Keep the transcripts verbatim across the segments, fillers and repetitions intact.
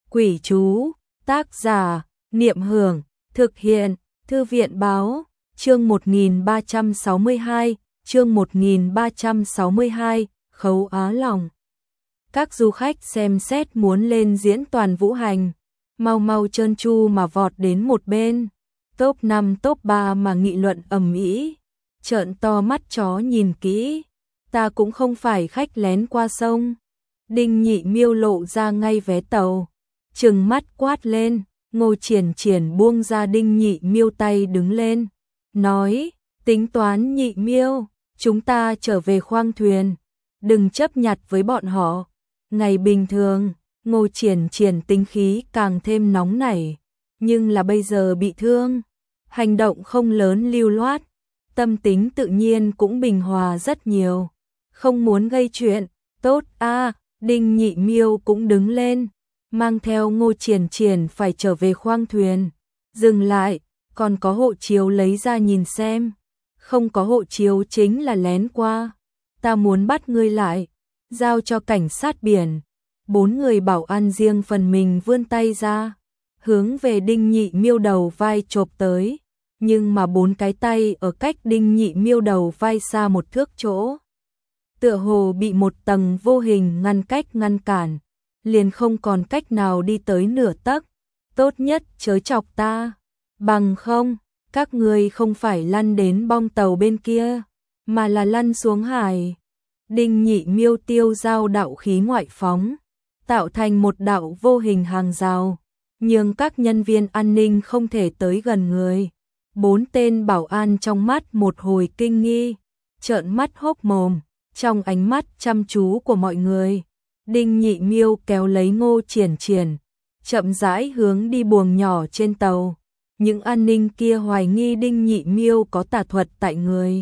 Quỷ chú, tác giả, Niệm Hưởng, thực hiện, Thư viện Báo, chương một nghìn ba trăm sáu mươi hai, chương một nghìn ba trăm sáu mươi hai, Khấu Á Lòng. Các du khách xem xét muốn lên diễn toàn vũ hành, mau mau trơn tru mà vọt đến một bên, top năm top ba mà nghị luận ầm ĩ, trợn to mắt chó nhìn kỹ, ta cũng không phải khách lén qua sông. Đinh Nhị Miêu lộ ra ngay vé tàu, trừng mắt quát lên, Ngô Triển Triển buông ra Đinh Nhị Miêu tay đứng lên, nói, tính toán Nhị Miêu, chúng ta trở về khoang thuyền, đừng chấp nhặt với bọn họ. Ngày bình thường, Ngô Triển Triển tính khí càng thêm nóng nảy, nhưng là bây giờ bị thương, hành động không lớn lưu loát, tâm tính tự nhiên cũng bình hòa rất nhiều, không muốn gây chuyện. Tốt a, Đinh Nhị Miêu cũng đứng lên, mang theo Ngô Triển Triển phải trở về khoang thuyền. Dừng lại, còn có hộ chiếu lấy ra nhìn xem. Không có hộ chiếu chính là lén qua. Ta muốn bắt ngươi lại, giao cho cảnh sát biển. Bốn người bảo an riêng phần mình vươn tay ra, hướng về Đinh Nhị Miêu đầu vai chộp tới. Nhưng mà bốn cái tay ở cách Đinh Nhị Miêu đầu vai xa một thước chỗ, tựa hồ bị một tầng vô hình ngăn cách ngăn cản, liền không còn cách nào đi tới nửa tấc. Tốt nhất chớ chọc ta, bằng không, các ngươi không phải lăn đến bong tàu bên kia, mà là lăn xuống hải. Đinh Nhị Miêu tiêu giao đạo khí ngoại phóng, tạo thành một đạo vô hình hàng rào, nhưng các nhân viên an ninh không thể tới gần người. Bốn tên bảo an trong mắt một hồi kinh nghi, trợn mắt hốc mồm. Trong ánh mắt chăm chú của mọi người, Đinh Nhị Miêu kéo lấy Ngô Triển Triển, chậm rãi hướng đi buồng nhỏ trên tàu. Những an ninh kia hoài nghi Đinh Nhị Miêu có tà thuật tại người,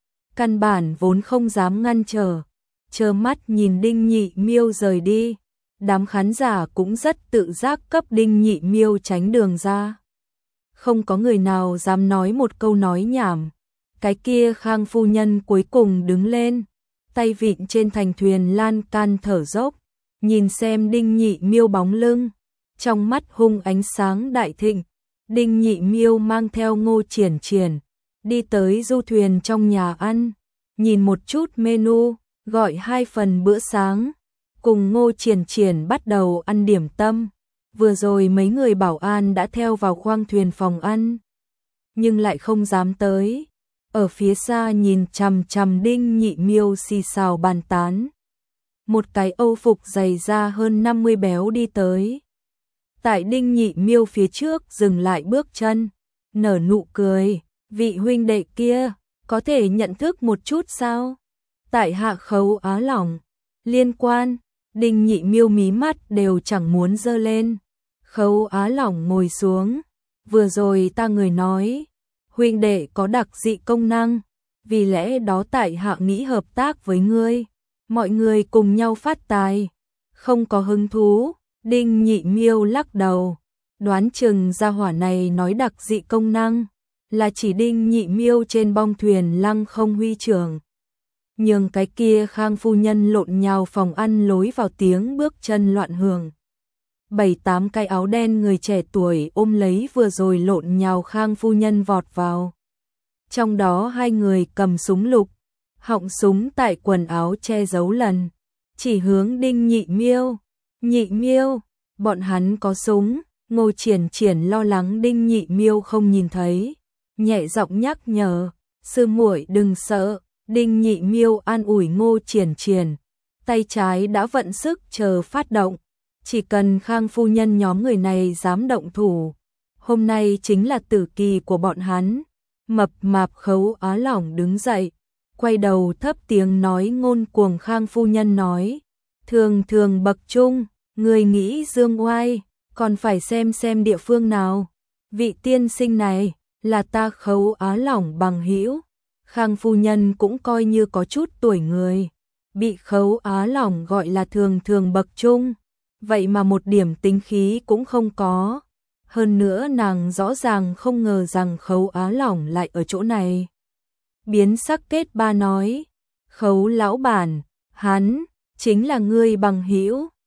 căn bản vốn không dám ngăn trở, trơ mắt nhìn Đinh Nhị Miêu rời đi. Đám khán giả cũng rất tự giác cấp Đinh Nhị Miêu tránh đường ra. Không có người nào dám nói một câu nói nhảm. Cái kia Khang phu nhân cuối cùng đứng lên, tay vịn trên thành thuyền lan can thở dốc, nhìn xem Đinh Nhị Miêu bóng lưng, trong mắt hung ánh sáng đại thịnh. Đinh Nhị Miêu mang theo Ngô Triển Triển, đi tới du thuyền trong nhà ăn, nhìn một chút menu, gọi hai phần bữa sáng, cùng Ngô Triển Triển bắt đầu ăn điểm tâm. Vừa rồi mấy người bảo an đã theo vào khoang thuyền phòng ăn, nhưng lại không dám tới. Ở phía xa nhìn chằm chằm Đinh Nhị Miêu xì xào bàn tán. Một cái Âu phục dày da hơn năm mươi béo đi tới, tại Đinh Nhị Miêu phía trước dừng lại bước chân, nở nụ cười, vị huynh đệ kia, có thể nhận thức một chút sao? Tại hạ Khấu Á Lòng. Liên quan, Đinh Nhị Miêu mí mắt đều chẳng muốn giơ lên. Khấu Á Lòng ngồi xuống, vừa rồi ta người nói, huynh đệ có đặc dị công năng, vì lẽ đó tại hạ nghĩ hợp tác với ngươi, mọi người cùng nhau phát tài. Không có hứng thú. Đinh Nhị Miêu lắc đầu, đoán chừng gia hỏa này nói đặc dị công năng là chỉ Đinh Nhị Miêu trên bong thuyền Lăng Không Huy trưởng. Nhưng cái kia Khang phu nhân lộn nhào phòng ăn lối vào, tiếng bước chân loạn hưởng. Bảy tám cái áo đen người trẻ tuổi ôm lấy vừa rồi lộn nhào Khang phu nhân vọt vào. Trong đó hai người cầm súng lục, họng súng tại quần áo che giấu lần, chỉ hướng Đinh Nhị Miêu. Nhị Miêu, bọn hắn có súng. Ngô Triển Triển lo lắng Đinh Nhị Miêu không nhìn thấy, nhẹ giọng nhắc nhở, sư muội đừng sợ. Đinh Nhị Miêu an ủi Ngô Triển Triển, tay trái đã vận sức chờ phát động. Chỉ cần Khang phu nhân nhóm người này dám động thủ, hôm nay chính là tử kỳ của bọn hắn. Mập mạp Khấu Á Lòng đứng dậy, quay đầu thấp tiếng nói ngôn cuồng. Khang phu nhân nói, thường thường bậc trung, người nghĩ dương oai, còn phải xem xem địa phương nào. Vị tiên sinh này là ta Khấu Á Lòng bằng hữu. Khang phu nhân cũng coi như có chút tuổi người, bị Khấu Á Lòng gọi là thường thường bậc trung, vậy mà một điểm tính khí cũng không có. Hơn nữa nàng rõ ràng không ngờ rằng Khấu Á Lòng lại ở chỗ này. Biến sắc kết ba nói, Khấu lão bản, hắn chính là ngươi bằng hữu.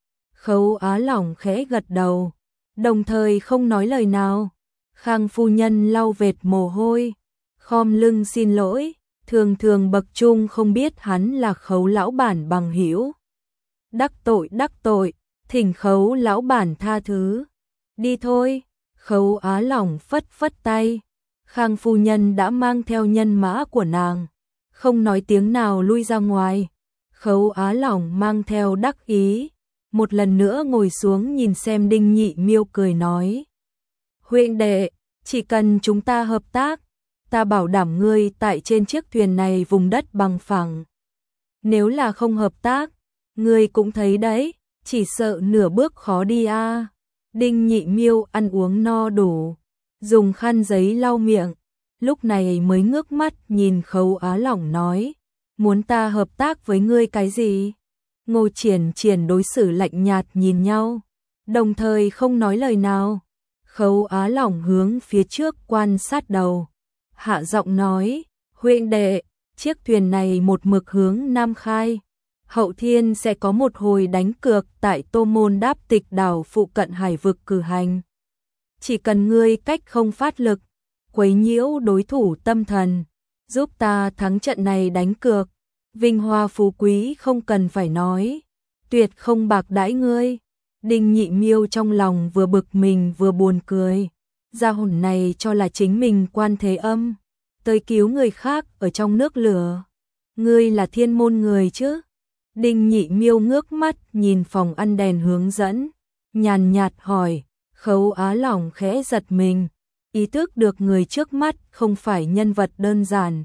Khấu Á Lỏng khẽ gật đầu, đồng thời không nói lời nào. Khang phu nhân lau vệt mồ hôi, khom lưng xin lỗi, thường thường bậc trung không biết hắn là Khấu lão bản bằng hữu. Đắc tội đắc tội, thỉnh Khấu lão bản tha thứ. Đi thôi, Khấu Á Lỏng phất phất tay. Khang phu nhân đã mang theo nhân mã của nàng, không nói tiếng nào lui ra ngoài. Khấu Á Lỏng mang theo đắc ý, một lần nữa ngồi xuống nhìn xem Đinh Nhị Miêu, cười nói: huynh đệ, chỉ cần chúng ta hợp tác, ta bảo đảm ngươi tại trên chiếc thuyền này vùng đất bằng phẳng. Nếu là không hợp tác, ngươi cũng thấy đấy, chỉ sợ nửa bước khó đi a. À. Đinh Nhị Miêu ăn uống no đủ, dùng khăn giấy lau miệng, lúc này mới ngước mắt nhìn Khấu Á Lỏng nói: muốn ta hợp tác với ngươi cái gì? Ngô Triển Triển đối xử lạnh nhạt nhìn nhau, đồng thời không nói lời nào. Khấu Á Lỏng hướng phía trước quan sát đầu, hạ giọng nói: huynh đệ, chiếc thuyền này một mực hướng Nam khai, hậu thiên sẽ có một hồi đánh cược tại Tô Môn Đáp Tịch đảo phụ cận hải vực cử hành. Chỉ cần ngươi cách không phát lực, quấy nhiễu đối thủ tâm thần, giúp ta thắng trận này đánh cược, vinh hoa phú quý không cần phải nói, tuyệt không bạc đãi ngươi. Đinh Nhị Miêu trong lòng vừa bực mình vừa buồn cười, gia hồn này cho là chính mình Quan Thế Âm, tới cứu người khác ở trong nước lửa. Ngươi là thiên môn người chứ? Đinh Nhị Miêu ngước mắt nhìn phòng ăn đèn hướng dẫn, nhàn nhạt hỏi. Khấu Á Lỏng khẽ giật mình, ý thức được người trước mắt không phải nhân vật đơn giản.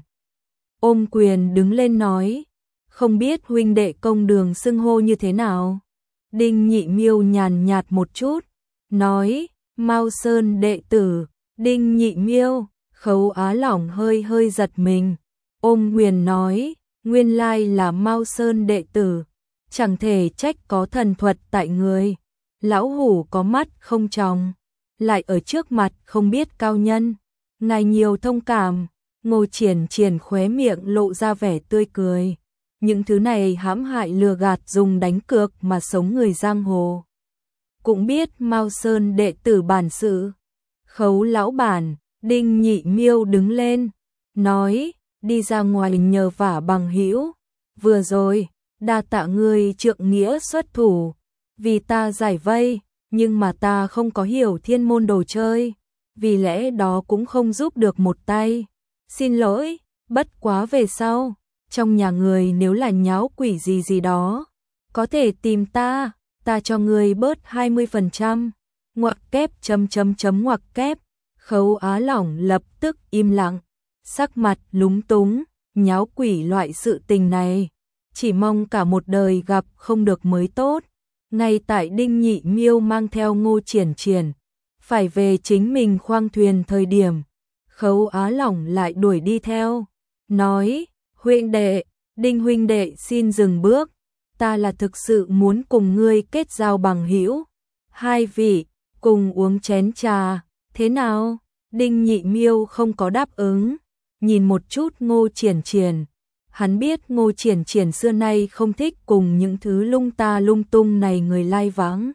Ôm quyền đứng lên nói: không biết huynh đệ công đường xưng hô như thế nào? Đinh Nhị Miêu nhàn nhạt một chút, nói: Mao Sơn đệ tử. Đinh Nhị Miêu. Khấu Á Lỏng hơi hơi giật mình, ôm quyền nói: nguyên lai là Mao Sơn đệ tử, chẳng thể trách có thần thuật tại người. Lão hủ có mắt không tròng, lại ở trước mặt không biết cao nhân, ngài nhiều thông cảm. Ngô Triển Triển khóe miệng lộ ra vẻ tươi cười. Những thứ này hãm hại lừa gạt dùng đánh cược mà sống người giang hồ, cũng biết Mao Sơn đệ tử bản sự. Khấu lão bản. Đinh Nhị Miêu đứng lên, nói: đi ra ngoài nhờ vả bằng hữu. Vừa rồi, đa tạ ngươi trượng nghĩa xuất thủ, vì ta giải vây, nhưng mà ta không có hiểu thiên môn đồ chơi, vì lẽ đó cũng không giúp được một tay. Xin lỗi, bất quá về sau, trong nhà người nếu là nháo quỷ gì gì đó, có thể tìm ta, ta cho ngươi bớt hai mươi phần trăm. Ngoặc kép chấm chấm chấm ngoặc kép. Khấu Á Lỏng lập tức im lặng, sắc mặt lúng túng, nháo quỷ loại sự tình này, chỉ mong cả một đời gặp không được mới tốt. Ngay tại Đinh Nhị Miêu mang theo Ngô Triển Triển phải về chính mình khoang thuyền thời điểm, Khấu Á Lỏng lại đuổi đi theo, nói: huynh đệ, Đinh huynh đệ xin dừng bước, ta là thực sự muốn cùng ngươi kết giao bằng hữu, hai vị cùng uống chén trà, thế nào? Đinh Nhị Miêu không có đáp ứng, nhìn một chút Ngô Triển Triển. Hắn biết Ngô Triển Triển xưa nay không thích cùng những thứ lung ta lung tung này người lai vãng.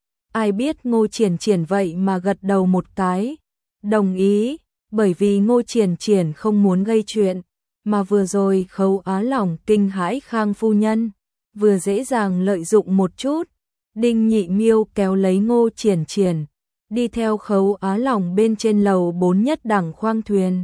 Ai biết Ngô Triển Triển vậy mà gật đầu một cái, đồng ý, bởi vì Ngô Triển Triển không muốn gây chuyện, mà vừa rồi Khấu Á Lỏng kinh hãi Khang phu nhân, vừa dễ dàng lợi dụng một chút. Đinh Nhị Miêu kéo lấy Ngô Triển Triển, đi theo Khấu Á Lỏng bên trên lầu bốn nhất đẳng khoang thuyền.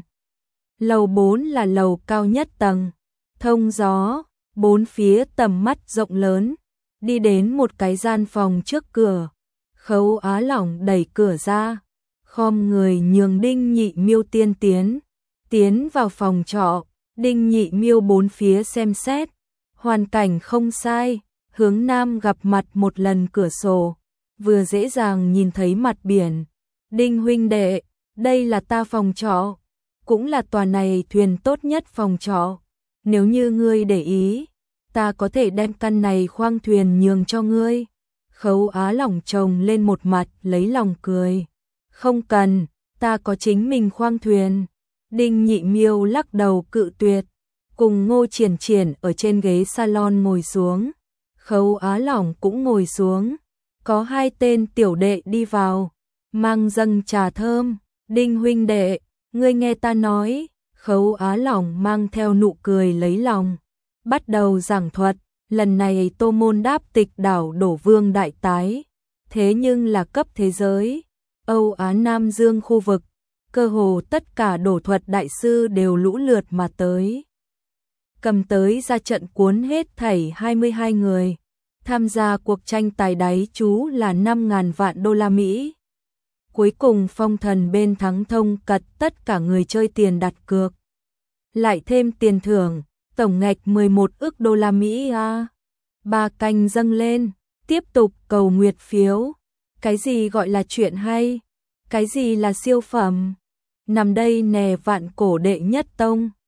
Lầu bốn là lầu cao nhất tầng, thông gió, bốn phía tầm mắt rộng lớn. Đi đến một cái gian phòng trước cửa, Khấu Á Lỏng đẩy cửa ra, khom người nhường Đinh Nhị Miêu tiên tiến. Tiến vào phòng trọ, Đinh Nhị Miêu bốn phía xem xét, hoàn cảnh không sai, hướng nam gặp mặt một lần cửa sổ, vừa dễ dàng nhìn thấy mặt biển. Đinh huynh đệ, đây là ta phòng trọ, cũng là tòa này thuyền tốt nhất phòng trọ. Nếu như ngươi để ý, ta có thể đem căn này khoang thuyền nhường cho ngươi. Khấu Á Lỏng trồng lên một mặt lấy lòng cười. Không cần, ta có chính mình khoang thuyền. Đinh Nhị Miêu lắc đầu cự tuyệt, cùng Ngô Triển Triển ở trên ghế salon ngồi xuống. Khấu Á Lỏng cũng ngồi xuống, có hai tên tiểu đệ đi vào, mang dâng trà thơm. Đinh huynh đệ, ngươi nghe ta nói. Khấu Á Lòng mang theo nụ cười lấy lòng, bắt đầu giảng thuật. Lần này Tô Môn đáp tịch đảo đổ vương đại tái, thế nhưng là cấp thế giới, Âu Á Nam Dương khu vực, cơ hồ tất cả đổ thuật đại sư đều lũ lượt mà tới. Cầm tới ra trận cuốn hết thảy hai mươi hai người, tham gia cuộc tranh tài đáy chú là năm ngàn vạn đô la Mỹ. Cuối cùng Phong Thần bên thắng thông cật tất cả người chơi tiền đặt cược. Lại thêm tiền thưởng, tổng ngạch mười một ức đô la Mỹ a. Ba canh dâng lên, tiếp tục cầu nguyệt phiếu. Cái gì gọi là chuyện hay? Cái gì là siêu phẩm? Nằm đây nè vạn cổ đệ nhất tông.